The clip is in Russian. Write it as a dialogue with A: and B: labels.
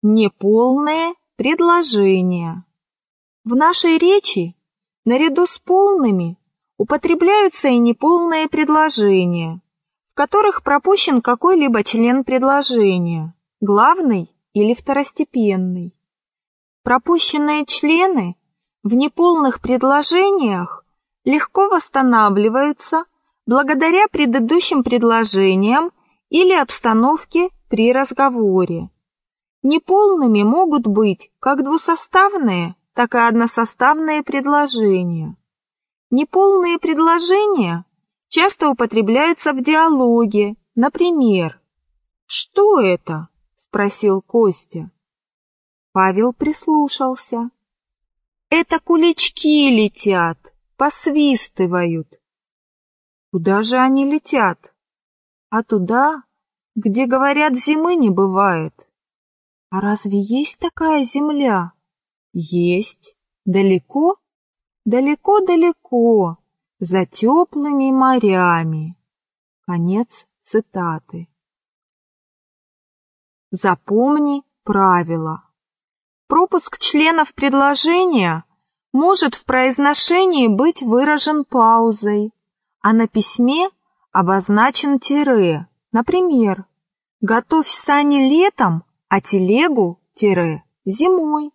A: Неполные предложения. В нашей речи наряду с полными употребляются и неполные предложения, в которых пропущен какой-либо член предложения, главный или второстепенный. Пропущенные члены в неполных предложениях легко восстанавливаются благодаря предыдущим предложениям или обстановке при разговоре. Неполными могут быть как двусоставные, так и односоставные предложения. Неполные предложения часто употребляются в диалоге. Например, «Что это?» – спросил Костя. Павел прислушался. «Это кулички летят, посвистывают». «Куда же они летят?» «А туда, где, говорят, зимы не бывает». «А разве есть такая земля?» «Есть. Далеко?» «Далеко-далеко, за теплыми морями». Конец цитаты. Запомни правило. Пропуск членов предложения может в произношении быть выражен паузой, а на письме обозначен тире. Например, «Готовь сани летом, а телегу – зимой».